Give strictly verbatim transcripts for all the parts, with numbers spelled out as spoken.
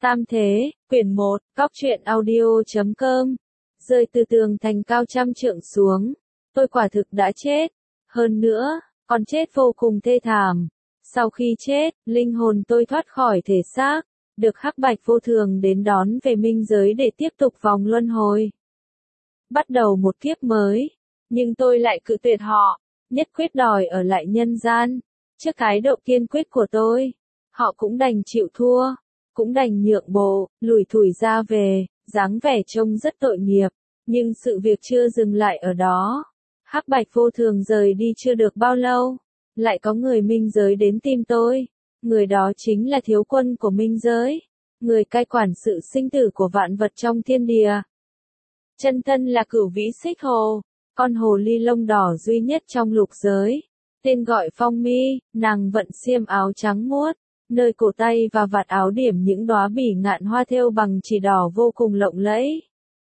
Tam Thế, quyển một, cóc truyện audio chấm com. Rơi từ tường thành cao trăm trượng xuống. Tôi quả thực đã chết. Hơn nữa, còn chết vô cùng thê thảm. Sau khi chết, linh hồn tôi thoát khỏi thể xác, được Hắc Bạch Vô Thường đến đón về minh giới để tiếp tục vòng luân hồi. Bắt đầu một kiếp mới. Nhưng tôi lại cự tuyệt họ, nhất quyết đòi ở lại nhân gian. Trước thái độ kiên quyết của tôi, họ cũng đành chịu thua, cũng đành nhượng bộ, lủi thủi ra về, dáng vẻ trông rất tội nghiệp. Nhưng sự việc chưa dừng lại ở đó. Hắc Bạch Vô Thường rời đi chưa được bao lâu, lại có người minh giới đến tìm tôi. Người đó chính là thiếu quân của minh giới, người cai quản sự sinh tử của vạn vật trong thiên địa. Chân thân là Cửu Vĩ Xích Hồ, con hồ ly lông đỏ duy nhất trong lục giới. Tên gọi Phong Mi, nàng vận xiêm áo trắng muốt, nơi cổ tay và vạt áo điểm những đóa bỉ ngạn hoa thêu bằng chỉ đỏ vô cùng lộng lẫy.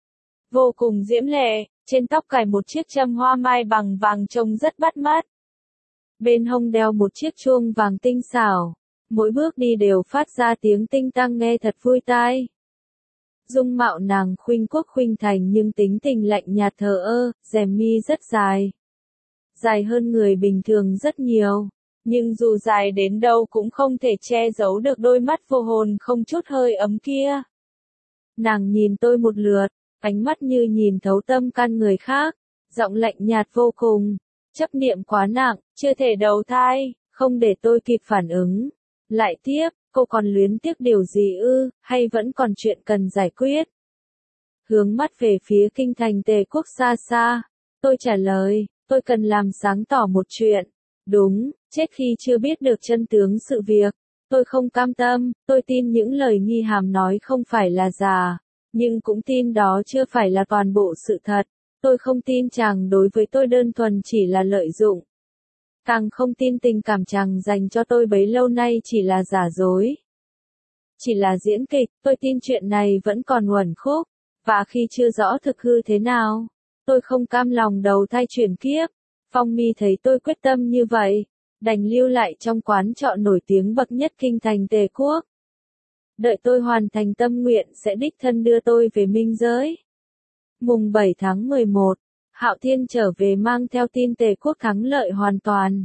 Vô cùng diễm lệ, trên tóc cài một chiếc châm hoa mai bằng vàng trông rất bắt mắt. Bên hông đeo một chiếc chuông vàng tinh xảo, mỗi bước đi đều phát ra tiếng tinh tăng nghe thật vui tai. Dung mạo nàng khuynh quốc khuynh thành nhưng tính tình lạnh nhạt thờ ơ, rèm mi rất dài. Dài hơn người bình thường rất nhiều, nhưng dù dài đến đâu cũng không thể che giấu được đôi mắt vô hồn không chút hơi ấm kia. Nàng nhìn tôi một lượt, ánh mắt như nhìn thấu tâm can người khác, giọng lạnh nhạt vô cùng, chấp niệm quá nặng, chưa thể đầu thai, không để tôi kịp phản ứng. Lại tiếp, cô còn luyến tiếc điều gì ư, hay vẫn còn chuyện cần giải quyết? Hướng mắt về phía kinh thành Tề Quốc xa xa, tôi trả lời, tôi cần làm sáng tỏ một chuyện. Đúng, chết khi chưa biết được chân tướng sự việc. Tôi không cam tâm, tôi tin những lời Nghi Hàm nói không phải là giả, nhưng cũng tin đó chưa phải là toàn bộ sự thật. Tôi không tin chàng đối với tôi đơn thuần chỉ là lợi dụng. Càng không tin tình cảm chàng dành cho tôi bấy lâu nay chỉ là giả dối. Chỉ là diễn kịch, tôi tin chuyện này vẫn còn uẩn khúc, và khi chưa rõ thực hư thế nào, tôi không cam lòng đầu thai chuyển kiếp. Phong Mi thấy tôi quyết tâm như vậy, đành lưu lại trong quán trọ nổi tiếng bậc nhất kinh thành Tề Quốc. Đợi tôi hoàn thành tâm nguyện sẽ đích thân đưa tôi về minh giới. Mùng bảy tháng mười một, Hạo Thiên trở về mang theo tin Tề Quốc thắng lợi hoàn toàn.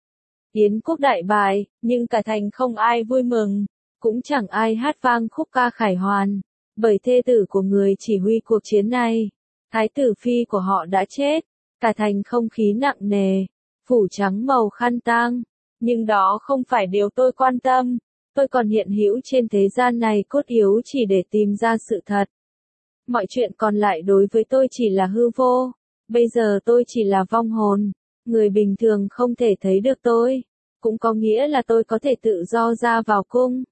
Yến quốc đại bại, nhưng cả thành không ai vui mừng, cũng chẳng ai hát vang khúc ca khải hoàn, bởi thê tử của người chỉ huy cuộc chiến này, thái tử phi của họ đã chết. Cả thành không khí nặng nề, phủ trắng màu khăn tang, nhưng đó không phải điều tôi quan tâm. Tôi còn hiện hữu trên thế gian này cốt yếu chỉ để tìm ra sự thật. Mọi chuyện còn lại đối với tôi chỉ là hư vô. Bây giờ tôi chỉ là vong hồn, người bình thường không thể thấy được tôi, cũng có nghĩa là tôi có thể tự do ra vào cung.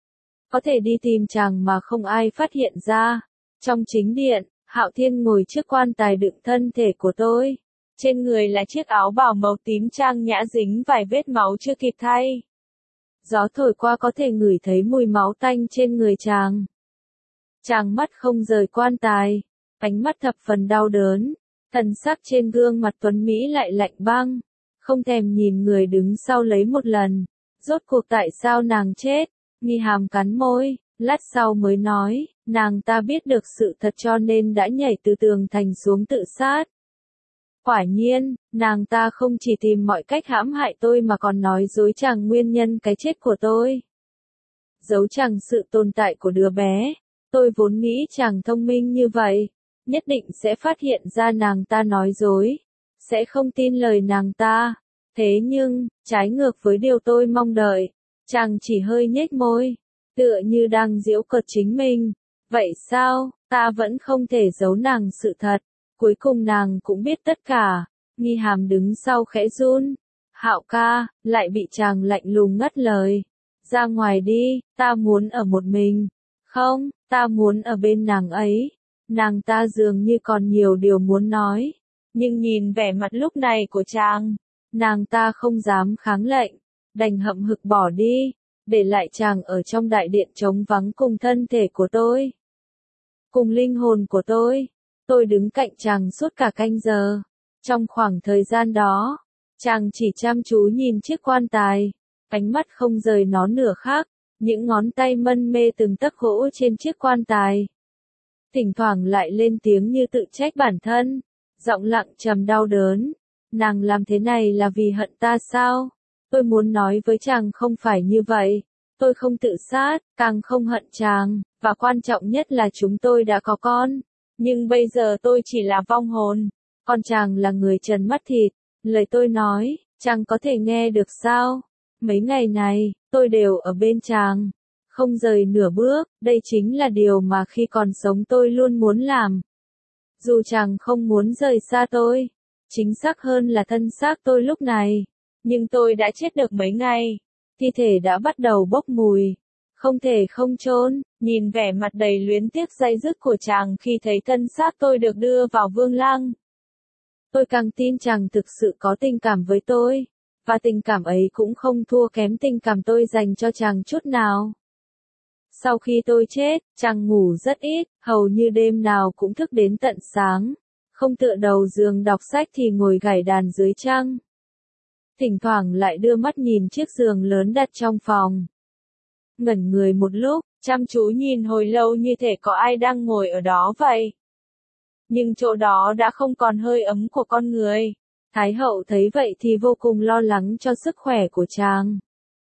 Có thể đi tìm chàng mà không ai phát hiện ra. Trong chính điện, Hạo Thiên ngồi trước quan tài đựng thân thể của tôi. Trên người là chiếc áo bào màu tím trang nhã dính vài vết máu chưa kịp thay. Gió thổi qua có thể ngửi thấy mùi máu tanh trên người chàng. Chàng mắt không rời quan tài, ánh mắt thập phần đau đớn, thần sắc trên gương mặt tuấn Mỹ lại lạnh băng, không thèm nhìn người đứng sau lấy một lần. Rốt cuộc tại sao nàng chết? Nghi Hàm cắn môi, lát sau mới nói, nàng ta biết được sự thật cho nên đã nhảy từ tường thành xuống tự sát. Quả nhiên, nàng ta không chỉ tìm mọi cách hãm hại tôi mà còn nói dối chàng nguyên nhân cái chết của tôi. Giấu chàng sự tồn tại của đứa bé. Tôi vốn nghĩ chàng thông minh như vậy, nhất định sẽ phát hiện ra nàng ta nói dối, sẽ không tin lời nàng ta. Thế nhưng, trái ngược với điều tôi mong đợi, chàng chỉ hơi nhếch môi, tựa như đang giễu cợt chính mình. Vậy sao, ta vẫn không thể giấu nàng sự thật. Cuối cùng nàng cũng biết tất cả. Nghi Hàm đứng sau khẽ run. Hạo ca, lại bị chàng lạnh lùng ngắt lời. Ra ngoài đi, ta muốn ở một mình. Không, ta muốn ở bên nàng ấy. Nàng ta dường như còn nhiều điều muốn nói. Nhưng nhìn vẻ mặt lúc này của chàng, nàng ta không dám kháng lệnh, đành hậm hực bỏ đi, để lại chàng ở trong đại điện trống vắng cùng thân thể của tôi. Cùng linh hồn của tôi. Tôi đứng cạnh chàng suốt cả canh giờ. Trong khoảng thời gian đó, chàng chỉ chăm chú nhìn chiếc quan tài, ánh mắt không rời nó nửa khắc. những ngón tay mân mê từng tấc gỗ trên chiếc quan tài. Thỉnh thoảng lại lên tiếng như tự trách bản thân, giọng lặng trầm đau đớn. Nàng làm thế này là vì hận ta sao? Tôi muốn nói với chàng không phải như vậy. Tôi không tự sát, càng không hận chàng, và quan trọng nhất là chúng tôi đã có con. Nhưng bây giờ tôi chỉ là vong hồn, còn chàng là người trần mắt thịt. Lời tôi nói, chàng có thể nghe được sao? Mấy ngày này, tôi đều ở bên chàng, không rời nửa bước. Đây chính là điều mà khi còn sống tôi luôn muốn làm. Dù chàng không muốn rời xa tôi, chính xác hơn là thân xác tôi lúc này, nhưng tôi đã chết được mấy ngày, thi thể đã bắt đầu bốc mùi, không thể không chôn. Nhìn vẻ mặt đầy luyến tiếc day dứt của chàng khi thấy thân xác tôi được đưa vào vương lăng, tôi càng tin chàng thực sự có tình cảm với tôi, và tình cảm ấy cũng không thua kém tình cảm tôi dành cho chàng chút nào. Sau khi tôi chết, chàng ngủ rất ít, hầu như đêm nào cũng thức đến tận sáng, không tựa đầu giường đọc sách thì ngồi gảy đàn dưới trăng. Thỉnh thoảng lại đưa mắt nhìn chiếc giường lớn đặt trong phòng. Ngẩn người một lúc, chăm chú nhìn hồi lâu như thể có ai đang ngồi ở đó vậy. Nhưng chỗ đó đã không còn hơi ấm của con người. Thái hậu thấy vậy thì vô cùng lo lắng cho sức khỏe của chàng.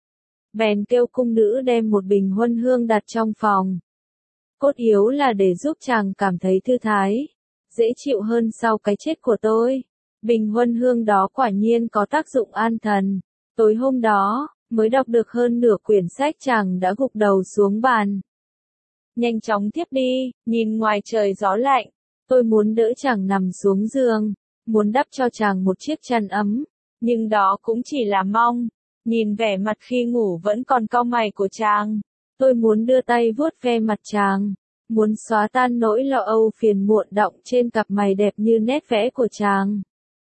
Bèn kêu cung nữ đem một bình huân hương đặt trong phòng. Cốt yếu là để giúp chàng cảm thấy thư thái, dễ chịu hơn sau cái chết của tôi. Bình huân hương đó quả nhiên có tác dụng an thần. Tối hôm đó, mới đọc được hơn nửa quyển sách chàng đã gục đầu xuống bàn. Nhanh chóng tiếp đi, nhìn ngoài trời gió lạnh. Tôi muốn đỡ chàng nằm xuống giường, muốn đắp cho chàng một chiếc chăn ấm, nhưng đó cũng chỉ là mong. Nhìn vẻ mặt khi ngủ vẫn còn cau mày của chàng, tôi muốn đưa tay vuốt ve mặt chàng, muốn xóa tan nỗi lo âu phiền muộn đọng trên cặp mày đẹp như nét vẽ của chàng.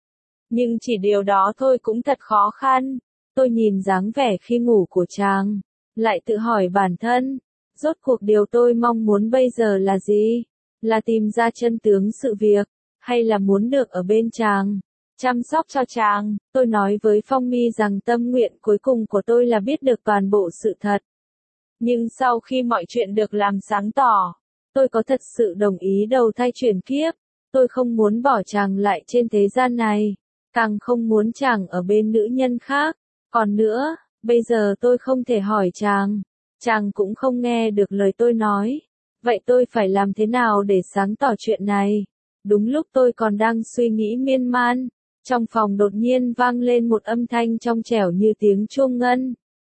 Nhưng chỉ điều đó thôi cũng thật khó khăn. Tôi nhìn dáng vẻ khi ngủ của chàng, lại tự hỏi bản thân, rốt cuộc điều tôi mong muốn bây giờ là gì? Là tìm ra chân tướng sự việc, hay là muốn được ở bên chàng, chăm sóc cho chàng? Tôi nói với Phong Mi rằng tâm nguyện cuối cùng của tôi là biết được toàn bộ sự thật. Nhưng sau khi mọi chuyện được làm sáng tỏ, tôi có thật sự đồng ý đầu thai chuyển kiếp. Tôi không muốn bỏ chàng lại trên thế gian này, càng không muốn chàng ở bên nữ nhân khác. Còn nữa, bây giờ tôi không thể hỏi chàng, chàng cũng không nghe được lời tôi nói. Vậy tôi phải làm thế nào để sáng tỏ chuyện này? Đúng lúc tôi còn đang suy nghĩ miên man, trong phòng đột nhiên vang lên một âm thanh trong trẻo như tiếng chuông ngân.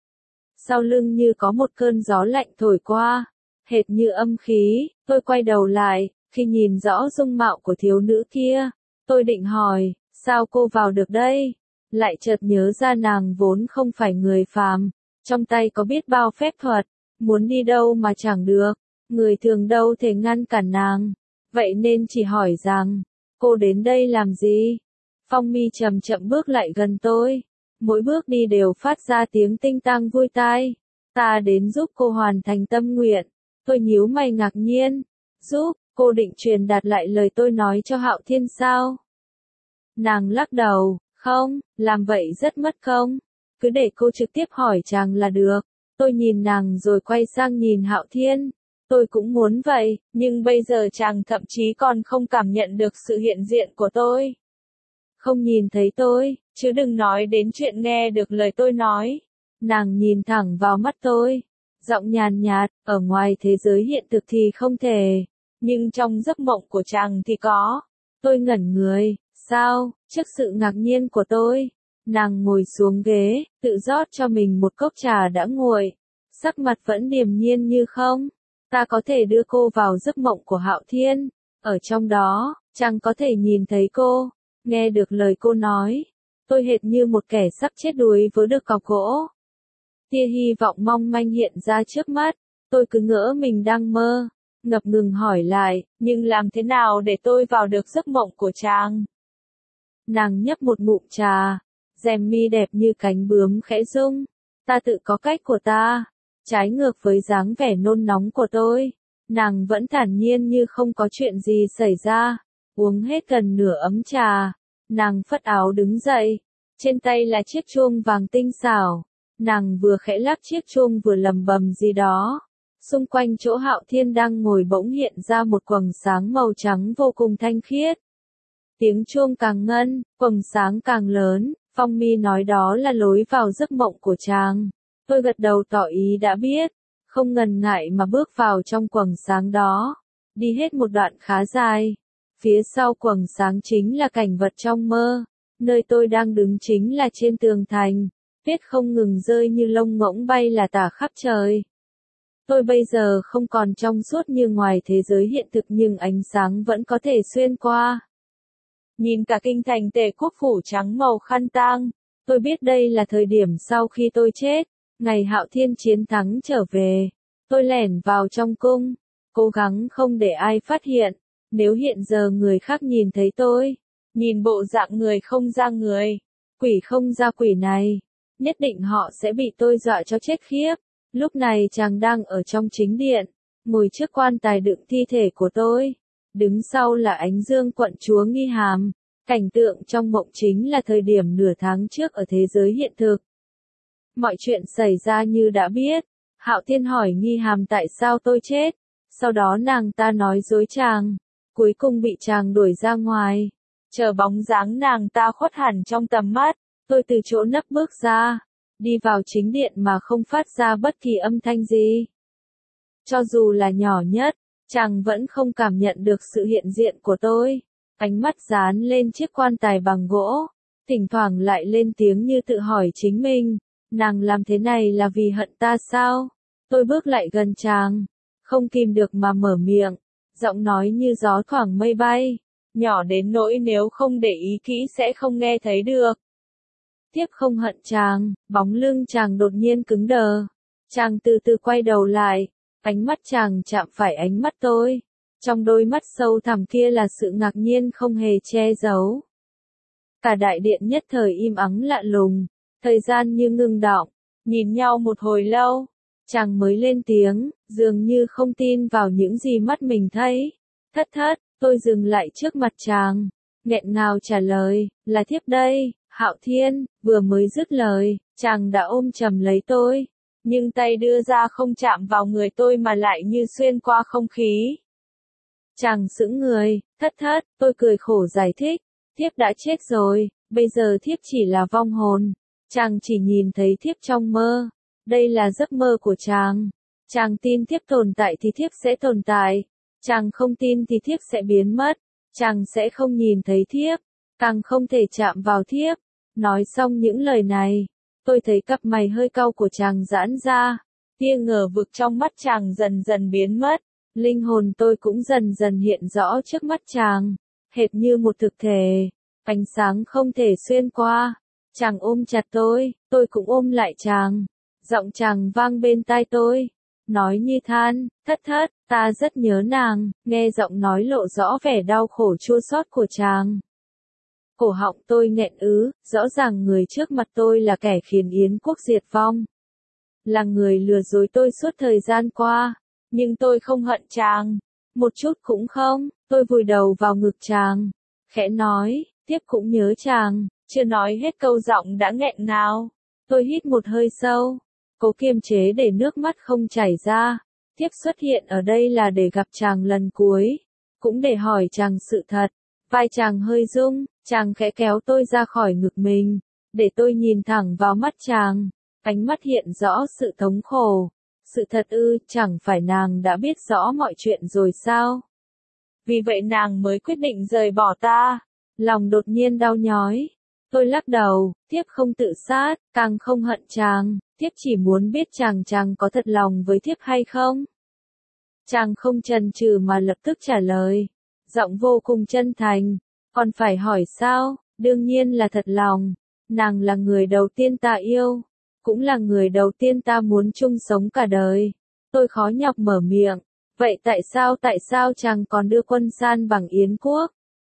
Sau lưng như có một cơn gió lạnh thổi qua, hệt như âm khí. Tôi quay đầu lại, khi nhìn rõ dung mạo của thiếu nữ kia, tôi định hỏi, sao cô vào được đây? Lại chợt nhớ ra nàng vốn không phải người phàm, trong tay có biết bao phép thuật, muốn đi đâu mà chẳng được, người thường đâu thể ngăn cản nàng. Vậy nên chỉ hỏi rằng, cô đến đây làm gì? Phong Mi chậm chậm bước lại gần tôi, mỗi bước đi đều phát ra tiếng tinh tang vui tai. Ta đến giúp cô hoàn thành tâm nguyện. Tôi nhíu mày ngạc nhiên. Giúp, cô định truyền đạt lại lời tôi nói cho Hạo Thiên sao? Nàng lắc đầu, không, làm vậy rất mất công. Cứ để cô trực tiếp hỏi chàng là được. Tôi nhìn nàng rồi quay sang nhìn Hạo Thiên. Tôi cũng muốn vậy, nhưng bây giờ chàng thậm chí còn không cảm nhận được sự hiện diện của tôi. Không nhìn thấy tôi, chứ đừng nói đến chuyện nghe được lời tôi nói. Nàng nhìn thẳng vào mắt tôi, giọng nhàn nhạt, ở ngoài thế giới hiện thực thì không thể, nhưng trong giấc mộng của chàng thì có. Tôi ngẩn người, sao? Trước sự ngạc nhiên của tôi, nàng ngồi xuống ghế, tự rót cho mình một cốc trà đã nguội, sắc mặt vẫn điềm nhiên như không. Ta có thể đưa cô vào giấc mộng của Hạo Thiên, ở trong đó, chàng có thể nhìn thấy cô, nghe được lời cô nói. Tôi hệt như một kẻ sắp chết đuối với được cọc gỗ. Tia hy vọng mong manh hiện ra trước mắt, tôi cứ ngỡ mình đang mơ, ngập ngừng hỏi lại, nhưng làm thế nào để tôi vào được giấc mộng của chàng? Nàng nhấp một ngụm trà, rèm mi đẹp như cánh bướm khẽ rung. Ta tự có cách của ta. Trái ngược với dáng vẻ nôn nóng của tôi, nàng vẫn thản nhiên như không có chuyện gì xảy ra. Uống hết gần nửa ấm trà, nàng phất áo đứng dậy, trên tay là chiếc chuông vàng tinh xảo. Nàng vừa khẽ lắc chiếc chuông vừa lầm bầm gì đó. Xung quanh chỗ Hạo Thiên đang ngồi bỗng hiện ra một quầng sáng màu trắng vô cùng thanh khiết. Tiếng chuông càng ngân, quầng sáng càng lớn, Phong Mi nói đó là lối vào giấc mộng của chàng. Tôi gật đầu tỏ ý đã biết, không ngần ngại mà bước vào trong quầng sáng đó. Đi hết một đoạn khá dài. Phía sau quầng sáng chính là cảnh vật trong mơ. Nơi tôi đang đứng chính là trên tường thành. Tuyết không ngừng rơi như lông ngỗng bay là tả khắp trời. Tôi bây giờ không còn trong suốt như ngoài thế giới hiện thực nhưng ánh sáng vẫn có thể xuyên qua. Nhìn cả kinh thành Tề Quốc phủ trắng màu khăn tang, tôi biết đây là thời điểm sau khi tôi chết, ngày Hạo Thiên chiến thắng trở về. Tôi lẻn vào trong cung, cố gắng không để ai phát hiện, nếu hiện giờ người khác nhìn thấy tôi, nhìn bộ dạng người không ra người, quỷ không ra quỷ này, nhất định họ sẽ bị tôi dọa cho chết khiếp. Lúc này chàng đang ở trong chính điện, ngồi trước quan tài đựng thi thể của tôi. Đứng sau là Ánh Dương quận chúa Nghi Hàm. Cảnh tượng trong mộng chính là thời điểm nửa tháng trước ở thế giới hiện thực. Mọi chuyện xảy ra như đã biết. Hạo Thiên hỏi Nghi Hàm tại sao tôi chết. Sau đó nàng ta nói dối chàng. Cuối cùng bị chàng đuổi ra ngoài. Chờ bóng dáng nàng ta khuất hẳn trong tầm mắt. Tôi từ chỗ nấp bước ra. Đi vào chính điện mà không phát ra bất kỳ âm thanh gì. Cho dù là nhỏ nhất, chàng vẫn không cảm nhận được sự hiện diện của tôi. Ánh mắt dán lên chiếc quan tài bằng gỗ, thỉnh thoảng lại lên tiếng như tự hỏi chính mình, nàng làm thế này là vì hận ta sao? Tôi bước lại gần chàng, không kìm được mà mở miệng, giọng nói như gió thoảng mây bay, nhỏ đến nỗi nếu không để ý kỹ sẽ không nghe thấy được. Tiếp không hận chàng, bóng lưng chàng đột nhiên cứng đờ. Chàng từ từ quay đầu lại, ánh mắt chàng chạm phải ánh mắt tôi. Trong đôi mắt sâu thẳm kia là sự ngạc nhiên không hề che giấu. Cả đại điện nhất thời im ắng lạ lùng, thời gian như ngưng đọng, nhìn nhau một hồi lâu, chàng mới lên tiếng, dường như không tin vào những gì mắt mình thấy. Thất thất, tôi dừng lại trước mặt chàng, nghẹn ngào trả lời, là thiếp đây. Hạo Thiên, vừa mới dứt lời, chàng đã ôm chầm lấy tôi, nhưng tay đưa ra không chạm vào người tôi mà lại như xuyên qua không khí. Chàng sững người, thất thất, tôi cười khổ giải thích, thiếp đã chết rồi, bây giờ thiếp chỉ là vong hồn, chàng chỉ nhìn thấy thiếp trong mơ, đây là giấc mơ của chàng, chàng tin thiếp tồn tại thì thiếp sẽ tồn tại, chàng không tin thì thiếp sẽ biến mất, chàng sẽ không nhìn thấy thiếp, càng không thể chạm vào thiếp. Nói xong những lời này, tôi thấy cặp mày hơi cau của chàng giãn ra, tia ngờ vực trong mắt chàng dần dần biến mất, linh hồn tôi cũng dần dần hiện rõ trước mắt chàng, hệt như một thực thể, ánh sáng không thể xuyên qua. Chàng ôm chặt tôi, tôi cũng ôm lại chàng, giọng chàng vang bên tai tôi, nói như than, thất thất, ta rất nhớ nàng, nghe giọng nói lộ rõ vẻ đau khổ chua xót của chàng. Cổ họng tôi nghẹn ứ, rõ ràng người trước mặt tôi là kẻ khiến Yến quốc diệt vong. Là người lừa dối tôi suốt thời gian qua, nhưng tôi không hận chàng, một chút cũng không, tôi vùi đầu vào ngực chàng, khẽ nói, tiếp cũng nhớ chàng, chưa nói hết câu giọng đã nghẹn ngào. Tôi hít một hơi sâu, cố kiềm chế để nước mắt không chảy ra, tiếp xuất hiện ở đây là để gặp chàng lần cuối, cũng để hỏi chàng sự thật. Vai chàng hơi rung, chàng khẽ kéo tôi ra khỏi ngực mình, để tôi nhìn thẳng vào mắt chàng, ánh mắt hiện rõ sự thống khổ. Sự thật ư, chẳng phải nàng đã biết rõ mọi chuyện rồi sao? Vì vậy nàng mới quyết định rời bỏ ta. Lòng đột nhiên đau nhói. Tôi lắc đầu, tiếp không tự sát, càng không hận chàng, tiếp chỉ muốn biết chàng chàng có thật lòng với thiếp hay không? Chàng không chần chừ mà lập tức trả lời. Giọng vô cùng chân thành, còn phải hỏi sao, đương nhiên là thật lòng, nàng là người đầu tiên ta yêu, cũng là người đầu tiên ta muốn chung sống cả đời. Tôi khó nhọc mở miệng, vậy tại sao tại sao chàng còn đưa quân san bằng Yến quốc?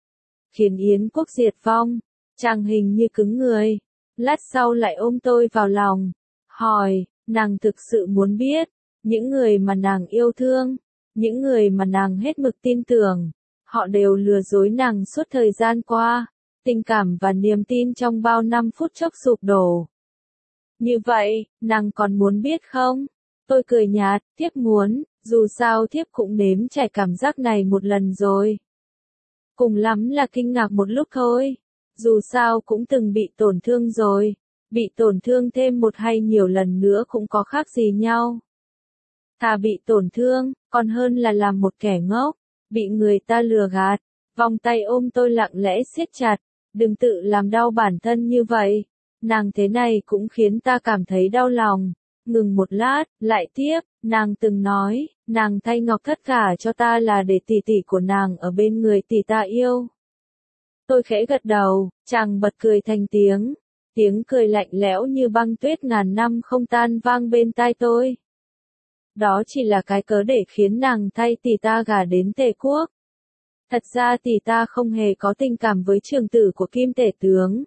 Khiến Yến quốc diệt vong, chàng hình như cứng người, lát sau lại ôm tôi vào lòng, hỏi, nàng thực sự muốn biết, những người mà nàng yêu thương, những người mà nàng hết mực tin tưởng, họ đều lừa dối nàng suốt thời gian qua, tình cảm và niềm tin trong bao năm phút chốc sụp đổ. Như vậy, nàng còn muốn biết không? Tôi cười nhạt, thiếp muốn, dù sao thiếp cũng nếm trải cảm giác này một lần rồi. Cùng lắm là kinh ngạc một lúc thôi. Dù sao cũng từng bị tổn thương rồi. Bị tổn thương thêm một hay nhiều lần nữa cũng có khác gì nhau. Thà bị tổn thương, còn hơn là làm một kẻ ngốc, bị người ta lừa gạt. Vòng tay ôm tôi lặng lẽ siết chặt, đừng tự làm đau bản thân như vậy. Nàng thế này cũng khiến ta cảm thấy đau lòng. Ngừng một lát, lại tiếp, nàng từng nói, nàng thay Ngọc Thất gả cho ta là để tỷ tỷ của nàng ở bên người tỷ ta yêu. Tôi khẽ gật đầu, chàng bật cười thành tiếng. Tiếng cười lạnh lẽo như băng tuyết ngàn năm không tan vang bên tai tôi. Đó chỉ là cái cớ để khiến nàng thay tỷ ta gả đến Tề quốc. Thật ra tỷ ta không hề có tình cảm với trưởng tử của Kim Tể tướng.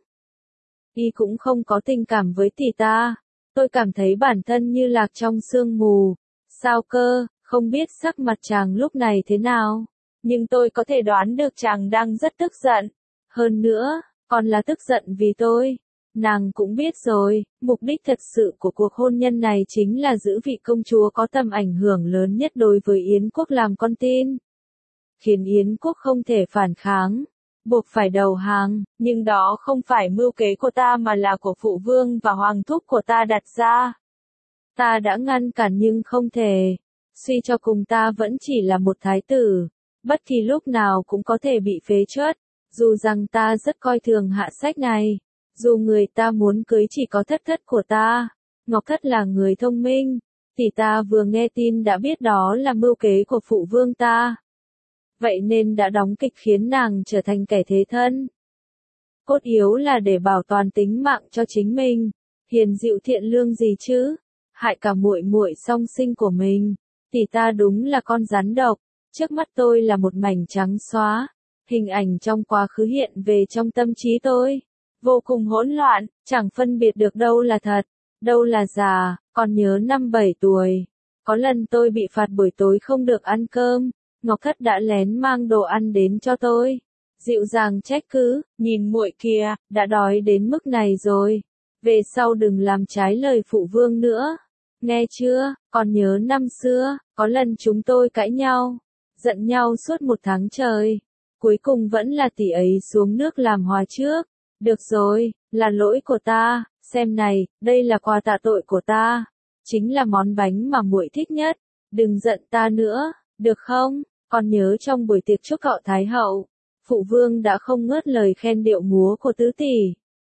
Y cũng không có tình cảm với tỷ ta. Tôi cảm thấy bản thân như lạc trong sương mù. Sao cơ, không biết sắc mặt chàng lúc này thế nào. Nhưng tôi có thể đoán được chàng đang rất tức giận. Hơn nữa, còn là tức giận vì tôi. Nàng cũng biết rồi, mục đích thật sự của cuộc hôn nhân này chính là giữ vị công chúa có tầm ảnh hưởng lớn nhất đối với Yến quốc làm con tin. Khiến Yến quốc không thể phản kháng, buộc phải đầu hàng, nhưng đó không phải mưu kế của ta mà là của phụ vương và hoàng thúc của ta đặt ra. Ta đã ngăn cản nhưng không thể, suy cho cùng ta vẫn chỉ là một thái tử, bất kỳ lúc nào cũng có thể bị phế truất, dù rằng ta rất coi thường hạ sách này. Dù người ta muốn cưới chỉ có thất thất của ta, Ngọc Thất là người thông minh, tỷ ta vừa nghe tin đã biết đó là mưu kế của phụ vương ta. Vậy nên đã đóng kịch khiến nàng trở thành kẻ thế thân. Cốt yếu là để bảo toàn tính mạng cho chính mình, hiền dịu thiện lương gì chứ, hại cả muội muội song sinh của mình. Tỷ ta đúng là con rắn độc, trước mắt tôi là một mảnh trắng xóa, hình ảnh trong quá khứ hiện về trong tâm trí tôi. Vô cùng hỗn loạn, chẳng phân biệt được đâu là thật, đâu là giả. Còn nhớ năm bảy tuổi, có lần tôi bị phạt buổi tối không được ăn cơm, Ngọc Thất đã lén mang đồ ăn đến cho tôi. Dịu dàng trách cứ, nhìn muội kìa, đã đói đến mức này rồi. Về sau đừng làm trái lời phụ vương nữa. Nghe chưa, còn nhớ năm xưa, có lần chúng tôi cãi nhau, giận nhau suốt một tháng trời. Cuối cùng vẫn là tỷ ấy xuống nước làm hòa trước. Được rồi, là lỗi của ta, xem này, đây là quà tạ tội của ta. Chính là món bánh mà muội thích nhất, đừng giận ta nữa, được không? Còn nhớ trong buổi tiệc chúc cọ Thái hậu, phụ vương đã không ngớt lời khen điệu múa của tứ tỷ.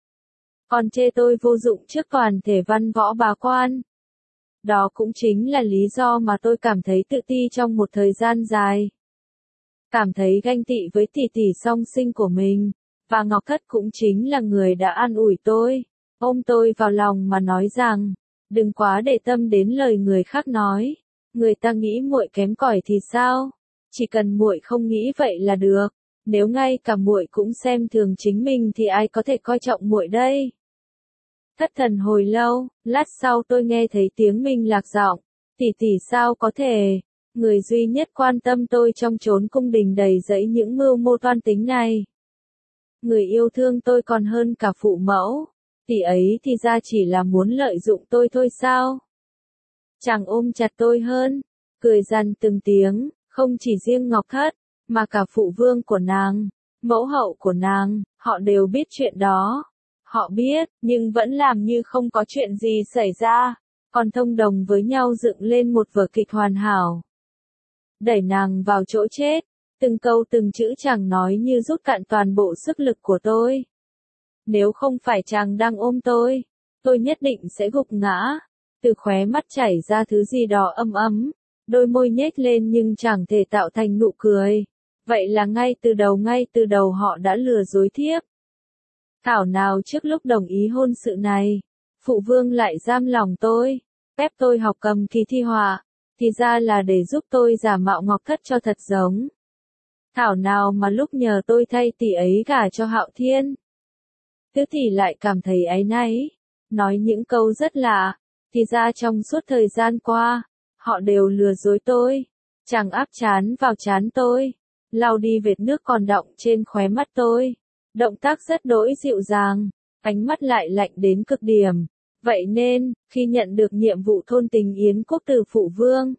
Còn chê tôi vô dụng trước toàn thể văn võ bá quan. Đó cũng chính là lý do mà tôi cảm thấy tự ti trong một thời gian dài. Cảm thấy ganh tị với tỷ tỷ song sinh của mình. Và Ngọc Thất cũng chính là người đã an ủi tôi, ôm tôi vào lòng mà nói rằng, đừng quá để tâm đến lời người khác nói, người ta nghĩ muội kém cỏi thì sao? Chỉ cần muội không nghĩ vậy là được, nếu ngay cả muội cũng xem thường chính mình thì ai có thể coi trọng muội đây? Thất thần hồi lâu, lát sau tôi nghe thấy tiếng mình lạc giọng, tỷ tỷ sao có thể, người duy nhất quan tâm tôi trong chốn cung đình đầy rẫy những mưu mô toan tính này. Người yêu thương tôi còn hơn cả phụ mẫu, tỷ ấy thì ra chỉ là muốn lợi dụng tôi thôi sao? Chàng ôm chặt tôi hơn, cười dằn từng tiếng, không chỉ riêng Ngọc Thất, mà cả phụ vương của nàng, mẫu hậu của nàng, họ đều biết chuyện đó. Họ biết, nhưng vẫn làm như không có chuyện gì xảy ra, còn thông đồng với nhau dựng lên một vở kịch hoàn hảo. Đẩy nàng vào chỗ chết. Từng câu từng chữ chàng nói như rút cạn toàn bộ sức lực của tôi. Nếu không phải chàng đang ôm tôi, tôi nhất định sẽ gục ngã. Từ khóe mắt chảy ra thứ gì đó ấm ấm, đôi môi nhếch lên nhưng chẳng thể tạo thành nụ cười. Vậy là ngay từ đầu ngay từ đầu họ đã lừa dối thiếp. Thảo nào trước lúc đồng ý hôn sự này, phụ vương lại giam lòng tôi, ép tôi học cầm kỳ thi họa, thì ra là để giúp tôi giả mạo Ngọc Thất cho thật giống. Thảo nào mà lúc nhờ tôi thay tỷ ấy gả cho Hạo Thiên. Tứ tỷ lại cảm thấy áy náy, nói những câu rất lạ, thì ra trong suốt thời gian qua, họ đều lừa dối tôi. Chàng áp trán vào trán tôi, lau đi vệt nước còn đọng trên khóe mắt tôi. Động tác rất đỗi dịu dàng, ánh mắt lại lạnh đến cực điểm. Vậy nên, khi nhận được nhiệm vụ thôn tính Yến quốc từ phụ vương,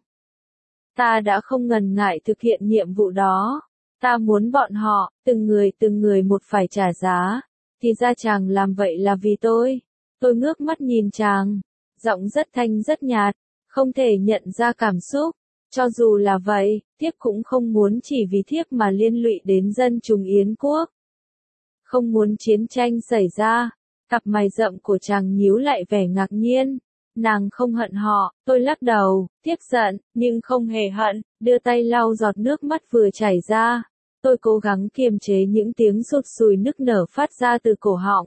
ta đã không ngần ngại thực hiện nhiệm vụ đó. Ta muốn bọn họ, từng người từng người một phải trả giá. Thì ra chàng làm vậy là vì tôi. Tôi ngước mắt nhìn chàng. Giọng rất thanh rất nhạt, không thể nhận ra cảm xúc. Cho dù là vậy, thiếp cũng không muốn chỉ vì thiếp mà liên lụy đến dân chúng Yến quốc. Không muốn chiến tranh xảy ra. Cặp mày rậm của chàng nhíu lại vẻ ngạc nhiên. Nàng không hận họ, tôi lắc đầu, tiếc giận, nhưng không hề hận, đưa tay lau giọt nước mắt vừa chảy ra. Tôi cố gắng kiềm chế những tiếng sụt sùi nức nở phát ra từ cổ họng.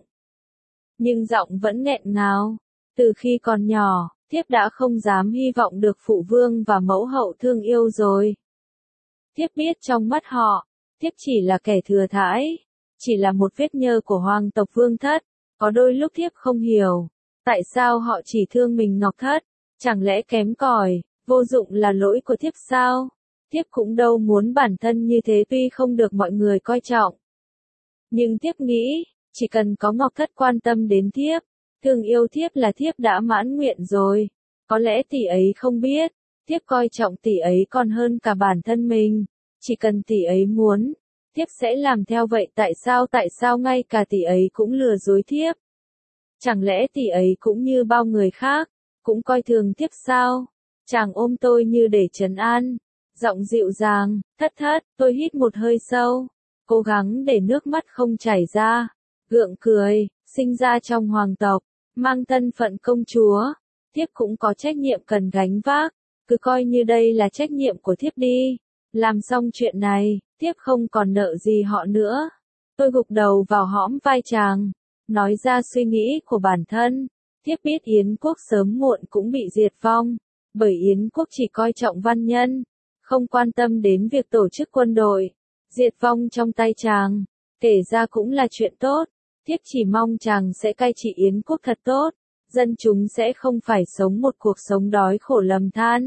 Nhưng giọng vẫn nghẹn ngào. Từ khi còn nhỏ, thiếp đã không dám hy vọng được phụ vương và mẫu hậu thương yêu rồi. Thiếp biết trong mắt họ, thiếp chỉ là kẻ thừa thãi, chỉ là một vết nhơ của hoàng tộc Vương Thất. Có đôi lúc thiếp không hiểu, tại sao họ chỉ thương mình Ngọc Thất, chẳng lẽ kém cỏi, vô dụng là lỗi của thiếp sao? Thiếp cũng đâu muốn bản thân như thế tuy không được mọi người coi trọng. Nhưng thiếp nghĩ, chỉ cần có Ngọc Thất quan tâm đến thiếp, thương yêu thiếp là thiếp đã mãn nguyện rồi. Có lẽ tỷ ấy không biết, thiếp coi trọng tỷ ấy còn hơn cả bản thân mình. Chỉ cần tỷ ấy muốn, thiếp sẽ làm theo vậy. Tại sao tại sao ngay cả tỷ ấy cũng lừa dối thiếp? Chẳng lẽ tỷ ấy cũng như bao người khác, cũng coi thường thiếp sao? Chàng ôm tôi như để trấn an. Giọng dịu dàng, Thất Thất, tôi hít một hơi sâu, cố gắng để nước mắt không chảy ra, gượng cười, sinh ra trong hoàng tộc, mang thân phận công chúa, thiếp cũng có trách nhiệm cần gánh vác, cứ coi như đây là trách nhiệm của thiếp đi, làm xong chuyện này, thiếp không còn nợ gì họ nữa. Tôi gục đầu vào hõm vai chàng, nói ra suy nghĩ của bản thân, thiếp biết Yến quốc sớm muộn cũng bị diệt vong, bởi Yến quốc chỉ coi trọng văn nhân, không quan tâm đến việc tổ chức quân đội. Diệt vong trong tay chàng, kể ra cũng là chuyện tốt. Thiếp chỉ mong chàng sẽ cai trị Yến quốc thật tốt, dân chúng sẽ không phải sống một cuộc sống đói khổ lầm than.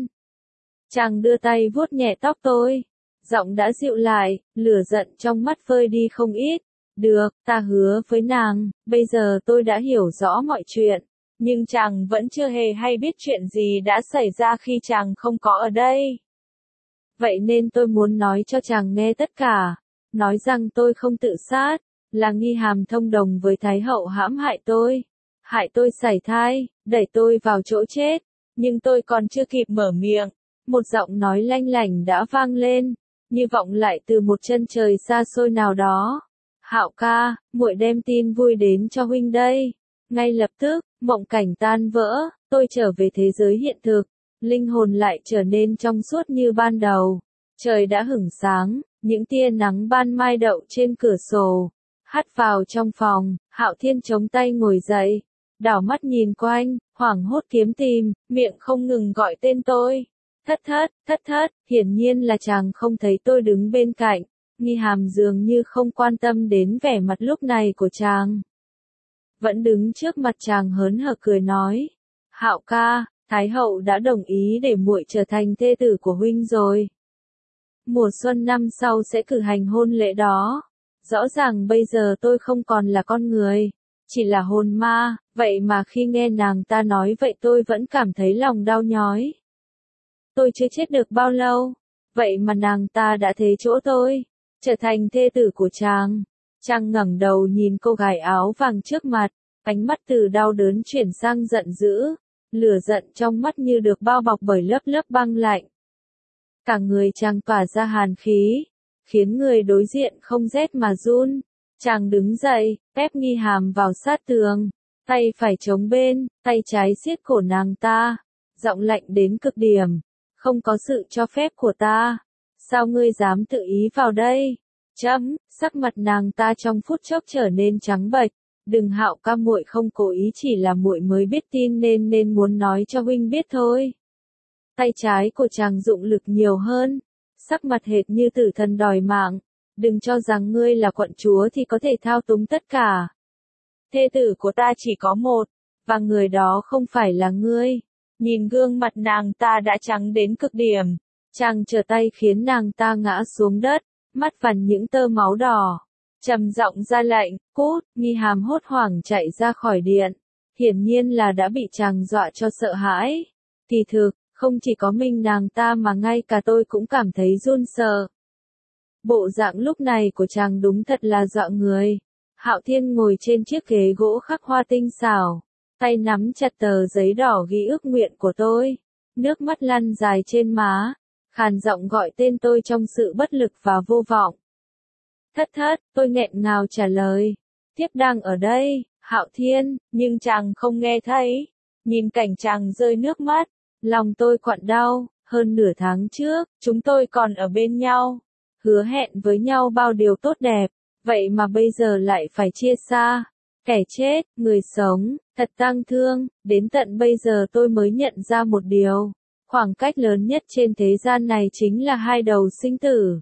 Chàng đưa tay vuốt nhẹ tóc tôi, giọng đã dịu lại, lửa giận trong mắt vơi đi không ít. Được, ta hứa với nàng, bây giờ tôi đã hiểu rõ mọi chuyện. Nhưng chàng vẫn chưa hề hay biết chuyện gì đã xảy ra khi chàng không có ở đây. Vậy nên tôi muốn nói cho chàng nghe tất cả, nói rằng tôi không tự sát, là Nghi Hàm thông đồng với Thái hậu hãm hại tôi, hại tôi sảy thai, đẩy tôi vào chỗ chết, nhưng tôi còn chưa kịp mở miệng, một giọng nói lanh lảnh đã vang lên, như vọng lại từ một chân trời xa xôi nào đó. Hạo ca, muội đem tin vui đến cho huynh đây. Ngay lập tức, mộng cảnh tan vỡ, tôi trở về thế giới hiện thực. Linh hồn lại trở nên trong suốt như ban đầu. Trời đã hửng sáng, những tia nắng ban mai đậu trên cửa sổ, hắt vào trong phòng. Hạo Thiên chống tay ngồi dậy, đảo mắt nhìn quanh, hoảng hốt kiếm tìm, miệng không ngừng gọi tên tôi. Thất Thất, Thất Thất, hiển nhiên là chàng không thấy tôi đứng bên cạnh. Nghi Hàm dường như không quan tâm đến vẻ mặt lúc này của chàng. Vẫn đứng trước mặt chàng hớn hở cười nói. Hạo ca, Thái hậu đã đồng ý để muội trở thành thê tử của huynh rồi. Mùa xuân năm sau sẽ cử hành hôn lễ đó. Rõ ràng bây giờ tôi không còn là con người, chỉ là hồn ma, vậy mà khi nghe nàng ta nói vậy tôi vẫn cảm thấy lòng đau nhói. Tôi chưa chết được bao lâu, vậy mà nàng ta đã thế chỗ tôi, trở thành thê tử của chàng. Chàng ngẩng đầu nhìn cô gái áo vàng trước mặt, ánh mắt từ đau đớn chuyển sang giận dữ. Lửa giận trong mắt như được bao bọc bởi lớp lớp băng lạnh. Cả người chàng tỏa ra hàn khí, khiến người đối diện không rét mà run. Chàng đứng dậy, ép Nghi Hàm vào sát tường, tay phải chống bên, tay trái siết cổ nàng ta, giọng lạnh đến cực điểm. Không có sự cho phép của ta, sao ngươi dám tự ý vào đây? Chấm, sắc mặt nàng ta trong phút chốc trở nên trắng bệch. Đừng Hạo ca, muội không cố ý, chỉ là muội mới biết tin nên nên muốn nói cho huynh biết thôi. Tay trái của chàng dụng lực nhiều hơn, sắc mặt hệt như tử thần đòi mạng. Đừng cho rằng ngươi là quận chúa thì có thể thao túng tất cả. Thê tử của ta chỉ có một, và người đó không phải là ngươi. Nhìn gương mặt nàng ta đã trắng đến cực điểm, chàng trở tay khiến nàng ta ngã xuống đất, mắt phằn những tơ máu đỏ. Trầm giọng ra lệnh, cút. Nghi Hàm hốt hoảng chạy ra khỏi điện. hiển nhiên là đã bị chàng dọa cho sợ hãi. Kỳ thực, không chỉ có mình nàng ta mà ngay cả tôi cũng cảm thấy run sợ. Bộ dạng lúc này của chàng đúng thật là dọa người. Hạo Thiên ngồi trên chiếc ghế gỗ khắc hoa tinh xảo, tay nắm chặt tờ giấy đỏ ghi ước nguyện của tôi, nước mắt lăn dài trên má, khàn giọng gọi tên tôi trong sự bất lực và vô vọng. Thất thất, tôi nghẹn ngào trả lời. Thiếp đang ở đây, Hạo Thiên, nhưng chàng không nghe thấy. Nhìn cảnh chàng rơi nước mắt, lòng tôi quặn đau. Hơn nửa tháng trước, chúng tôi còn ở bên nhau, hứa hẹn với nhau bao điều tốt đẹp, vậy mà bây giờ lại phải chia xa. Kẻ chết, người sống, thật tang thương, đến tận bây giờ tôi mới nhận ra một điều. Khoảng cách lớn nhất trên thế gian này chính là hai đầu sinh tử.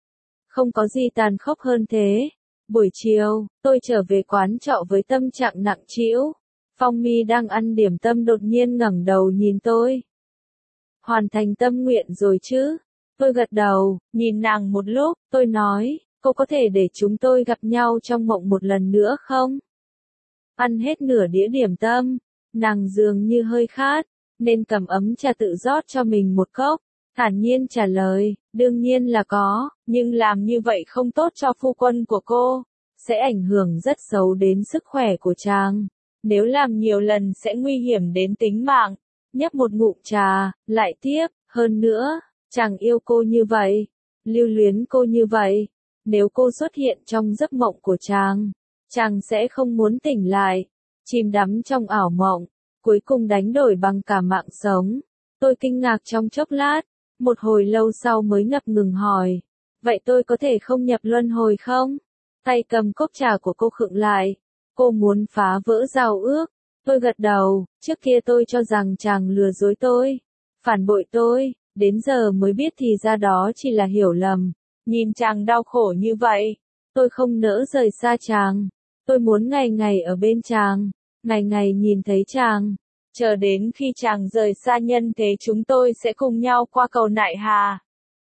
Không có gì tàn khốc hơn thế. Buổi chiều, tôi trở về quán trọ với tâm trạng nặng trĩu. Phong Mi đang ăn điểm tâm đột nhiên ngẩng đầu nhìn tôi. Hoàn thành tâm nguyện rồi chứ? Tôi gật đầu, nhìn nàng một lúc, tôi nói, cô có thể để chúng tôi gặp nhau trong mộng một lần nữa không? Ăn hết nửa đĩa điểm tâm, nàng dường như hơi khát, nên cầm ấm trà tự rót cho mình một cốc, thản nhiên trả lời, đương nhiên là có, nhưng làm như vậy không tốt cho phu quân của cô, sẽ ảnh hưởng rất xấu đến sức khỏe của chàng. Nếu làm nhiều lần sẽ nguy hiểm đến tính mạng. Nhấp một ngụm trà, lại tiếp, hơn nữa, chàng yêu cô như vậy, lưu luyến cô như vậy, nếu cô xuất hiện trong giấc mộng của chàng, chàng sẽ không muốn tỉnh lại, chìm đắm trong ảo mộng, cuối cùng đánh đổi bằng cả mạng sống. Tôi kinh ngạc trong chốc lát, một hồi lâu sau mới ngập ngừng hỏi, vậy tôi có thể không nhập luân hồi không? Tay cầm cốc trà của cô khựng lại, cô muốn phá vỡ giao ước. Tôi gật đầu, trước kia tôi cho rằng chàng lừa dối tôi, phản bội tôi, đến giờ mới biết thì ra đó chỉ là hiểu lầm. Nhìn chàng đau khổ như vậy, tôi không nỡ rời xa chàng, tôi muốn ngày ngày ở bên chàng, ngày ngày nhìn thấy chàng, chờ đến khi chàng rời xa nhân thế chúng tôi sẽ cùng nhau qua cầu Nại Hà.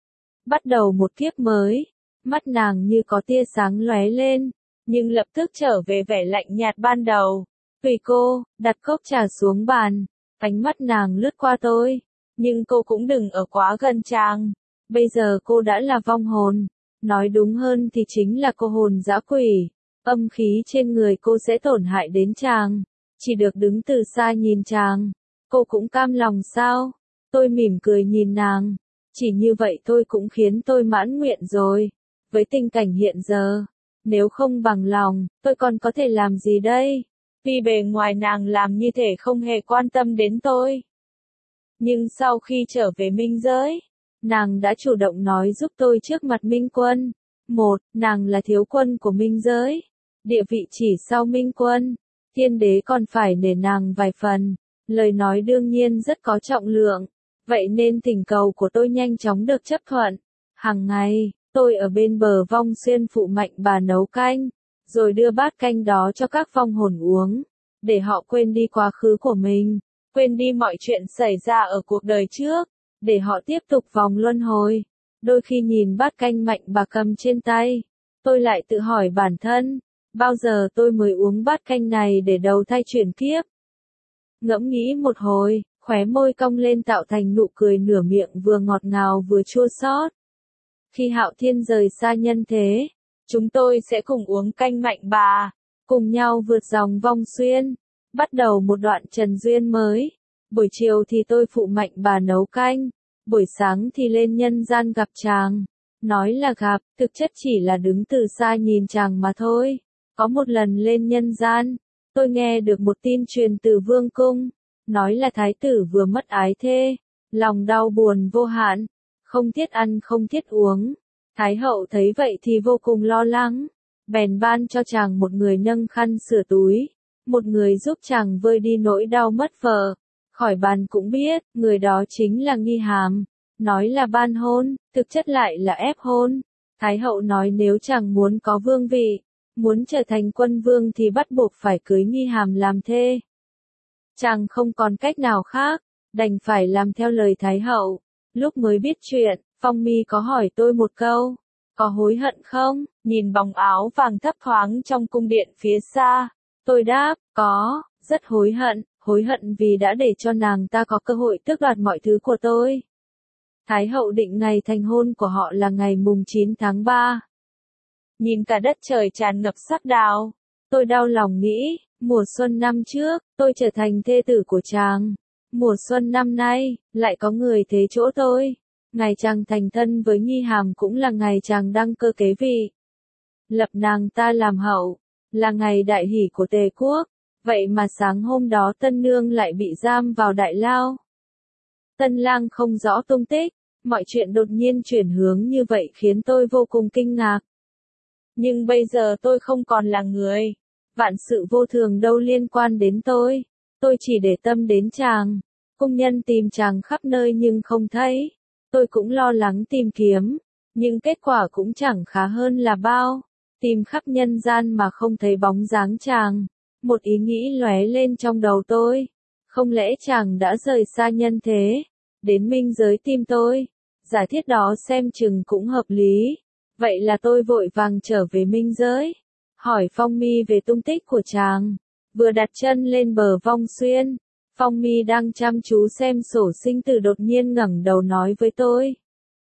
Bắt đầu một kiếp mới, mắt nàng như có tia sáng lóe lên, nhưng lập tức trở về vẻ lạnh nhạt ban đầu. Tùy cô, đặt cốc trà xuống bàn, ánh mắt nàng lướt qua tôi, nhưng cô cũng đừng ở quá gần chàng. Bây giờ cô đã là vong hồn, nói đúng hơn thì chính là cô hồn dã quỷ, âm khí trên người cô sẽ tổn hại đến chàng, chỉ được đứng từ xa nhìn chàng. Cô cũng cam lòng sao? Tôi mỉm cười nhìn nàng, chỉ như vậy tôi cũng khiến tôi mãn nguyện rồi. Với tình cảnh hiện giờ, nếu không bằng lòng, tôi còn có thể làm gì đây? Tuy bề ngoài nàng làm như thể không hề quan tâm đến tôi. Nhưng sau khi trở về minh giới, nàng đã chủ động nói giúp tôi trước mặt Minh Quân. Một, nàng là thiếu quân của minh giới, địa vị chỉ sau Minh Quân, thiên đế còn phải nể nàng vài phần, lời nói đương nhiên rất có trọng lượng, vậy nên thỉnh cầu của tôi nhanh chóng được chấp thuận. Hàng ngày, tôi ở bên bờ vong xuyên phụ mạnh bà nấu canh, rồi đưa bát canh đó cho các vong hồn uống, để họ quên đi quá khứ của mình, quên đi mọi chuyện xảy ra ở cuộc đời trước, để họ tiếp tục vòng luân hồi. Đôi khi nhìn bát canh mạnh bà cầm trên tay, tôi lại tự hỏi bản thân, bao giờ tôi mới uống bát canh này để đầu thai chuyển kiếp. Ngẫm nghĩ một hồi, khóe môi cong lên tạo thành nụ cười nửa miệng vừa ngọt ngào vừa chua xót. Khi Hạo Thiên rời xa nhân thế, chúng tôi sẽ cùng uống canh mạnh bà, cùng nhau vượt dòng vong xuyên, bắt đầu một đoạn trần duyên mới. Buổi chiều thì tôi phụ mạnh bà nấu canh, buổi sáng thì lên nhân gian gặp chàng. Nói là gặp, thực chất chỉ là đứng từ xa nhìn chàng mà thôi. Có một lần lên nhân gian, tôi nghe được một tin truyền từ vương cung, nói là thái tử vừa mất ái thê, lòng đau buồn vô hạn, không thiết ăn không thiết uống. Thái hậu thấy vậy thì vô cùng lo lắng, bèn ban cho chàng một người nâng khăn sửa túi, một người giúp chàng vơi đi nỗi đau mất vợ. Khỏi bàn cũng biết, người đó chính là Nghi Hàm, nói là ban hôn, thực chất lại là ép hôn. Thái hậu nói nếu chàng muốn có vương vị, muốn trở thành quân vương thì bắt buộc phải cưới Nghi Hàm làm thê. Chàng không còn cách nào khác, đành phải làm theo lời Thái hậu. Lúc mới biết chuyện, Phong Mi có hỏi tôi một câu, có hối hận không? Nhìn bóng áo vàng thấp thoáng trong cung điện phía xa, tôi đáp, có, rất hối hận, hối hận vì đã để cho nàng ta có cơ hội tước đoạt mọi thứ của tôi. Thái hậu định ngày thành hôn của họ là ngày mùng chín tháng ba. Nhìn cả đất trời tràn ngập sắc đào, tôi đau lòng nghĩ, mùa xuân năm trước, tôi trở thành thê tử của chàng. Mùa xuân năm nay, lại có người thế chỗ tôi. Ngày chàng thành thân với Nghi Hàm cũng là ngày chàng đăng cơ kế vị. Lập nàng ta làm hậu, là ngày đại hỷ của Tề quốc. Vậy mà sáng hôm đó tân nương lại bị giam vào đại lao. Tân lang không rõ tung tích, mọi chuyện đột nhiên chuyển hướng như vậy khiến tôi vô cùng kinh ngạc. Nhưng bây giờ tôi không còn là người. Vạn sự vô thường đâu liên quan đến tôi. Tôi chỉ để tâm đến chàng. Cung nhân tìm chàng khắp nơi nhưng không thấy. Tôi cũng lo lắng tìm kiếm. Nhưng kết quả cũng chẳng khá hơn là bao. Tìm khắp nhân gian mà không thấy bóng dáng chàng. Một ý nghĩ lóe lên trong đầu tôi. Không lẽ chàng đã rời xa nhân thế. Đến minh giới tìm tôi. Giả thiết đó xem chừng cũng hợp lý. Vậy là tôi vội vàng trở về minh giới. Hỏi Phong Mi về tung tích của chàng. Vừa đặt chân lên bờ Vong Xuyên. Phong Mi đang chăm chú xem sổ sinh tử đột nhiên ngẩng đầu nói với tôi.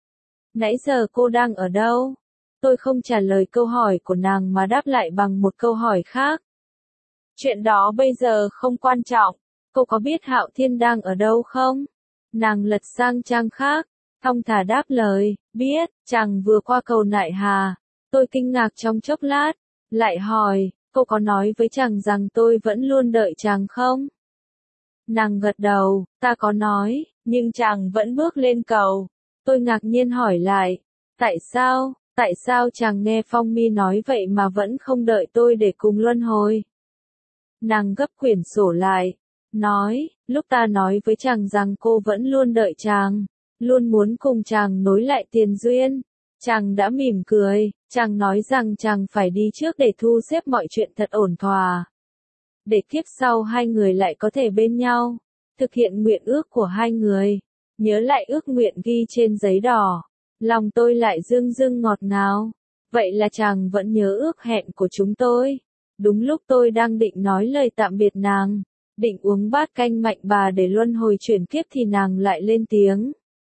Nãy giờ cô đang ở đâu? Tôi không trả lời câu hỏi của nàng mà đáp lại bằng một câu hỏi khác. Chuyện đó bây giờ không quan trọng. Cô có biết Hạo Thiên đang ở đâu không? Nàng lật sang trang khác. Thong thả đáp lời, biết, chàng vừa qua cầu Nại Hà. Tôi kinh ngạc trong chốc lát. Lại hỏi, cô có nói với chàng rằng tôi vẫn luôn đợi chàng không? Nàng gật đầu, ta có nói, nhưng chàng vẫn bước lên cầu. Tôi ngạc nhiên hỏi lại, tại sao, tại sao chàng nghe Phong Mi nói vậy mà vẫn không đợi tôi để cùng luân hồi? Nàng gấp quyển sổ lại, nói, lúc ta nói với chàng rằng cô vẫn luôn đợi chàng, luôn muốn cùng chàng nối lại tiền duyên. Chàng đã mỉm cười, chàng nói rằng chàng phải đi trước để thu xếp mọi chuyện thật ổn thỏa. Để kiếp sau hai người lại có thể bên nhau, thực hiện nguyện ước của hai người, nhớ lại ước nguyện ghi trên giấy đỏ. Lòng tôi lại rưng rưng ngọt ngào, vậy là chàng vẫn nhớ ước hẹn của chúng tôi. Đúng lúc tôi đang định nói lời tạm biệt nàng, định uống bát canh mạnh bà để luân hồi chuyển kiếp thì nàng lại lên tiếng.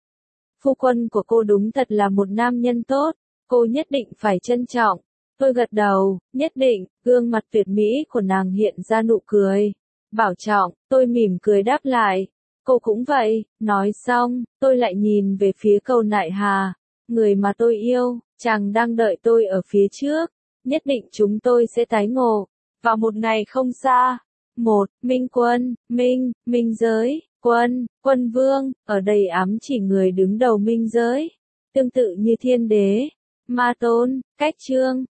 Phu quân của cô đúng thật là một nam nhân tốt, cô nhất định phải trân trọng. Tôi gật đầu, nhất định, gương mặt tuyệt mỹ của nàng hiện ra nụ cười. Bảo trọng, tôi mỉm cười đáp lại. Cô cũng vậy, nói xong, tôi lại nhìn về phía cầu Nại Hà. Người mà tôi yêu, chàng đang đợi tôi ở phía trước. Nhất định chúng tôi sẽ tái ngộ. Vào một ngày không xa. Một, Minh Quân, Minh, Minh giới, Quân, Quân Vương, ở đây ám chỉ người đứng đầu minh giới. Tương tự như Thiên Đế, Ma Tôn, Cách Trương,